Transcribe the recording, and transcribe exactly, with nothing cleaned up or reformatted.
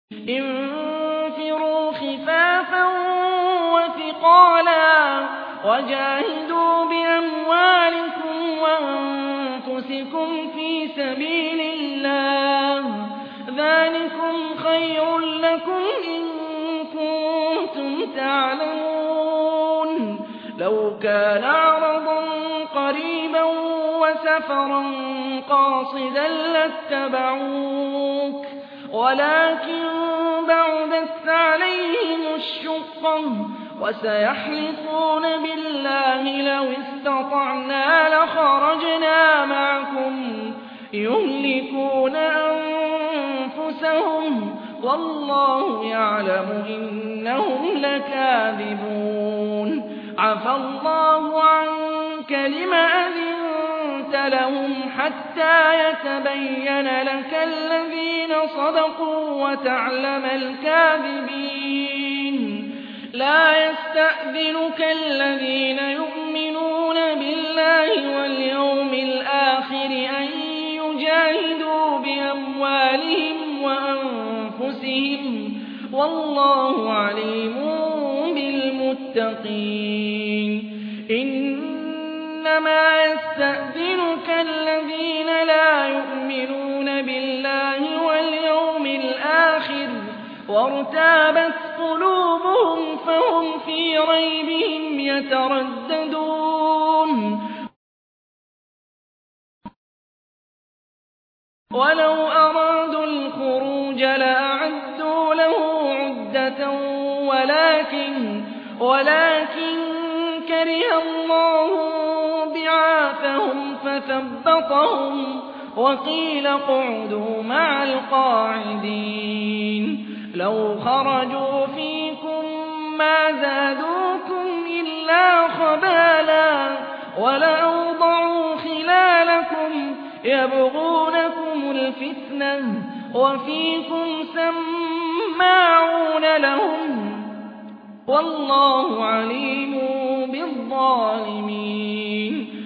انفروا خفافا وثقالا وجاهدوا بأموالكم وأنفسكم في سبيل الله ذلكم خير لكم إن كنتم تعلمون لو كان عرضا قريبا وسفرا قاصدا لاتبعوك ولكن بعدت عليهم الشقة وسيحلفون بالله لو استطعنا لخرجنا معكم يهلكون أنفسهم والله يعلم إنهم لكاذبون عفى الله عنك لم أذنت لهم حتى يتبين لك الذين صدقوا وتعلم الكاذبين لا يستأذنك الذين يؤمنون بالله واليوم الآخر أن يجاهدوا بأموالهم وأنفسهم والله عليم بالمتقين إنما يستأذنك الذين لا يؤمنون بالله واليوم الآخر وارتابت قلوبهم فهم في ريبهم يترددون ولو أرادوا الخروج لأعدوا له عدة ولكن ولكن كره الله بعاثهم فثبطهم وقيل اقعدوا مع القاعدين لو خرجوا فيكم ما زادوكم إلا خبالا ولأوضعوا خلالكم يبغونكم الفتنة وفيكم سماعون لهم والله عليم بالظالمين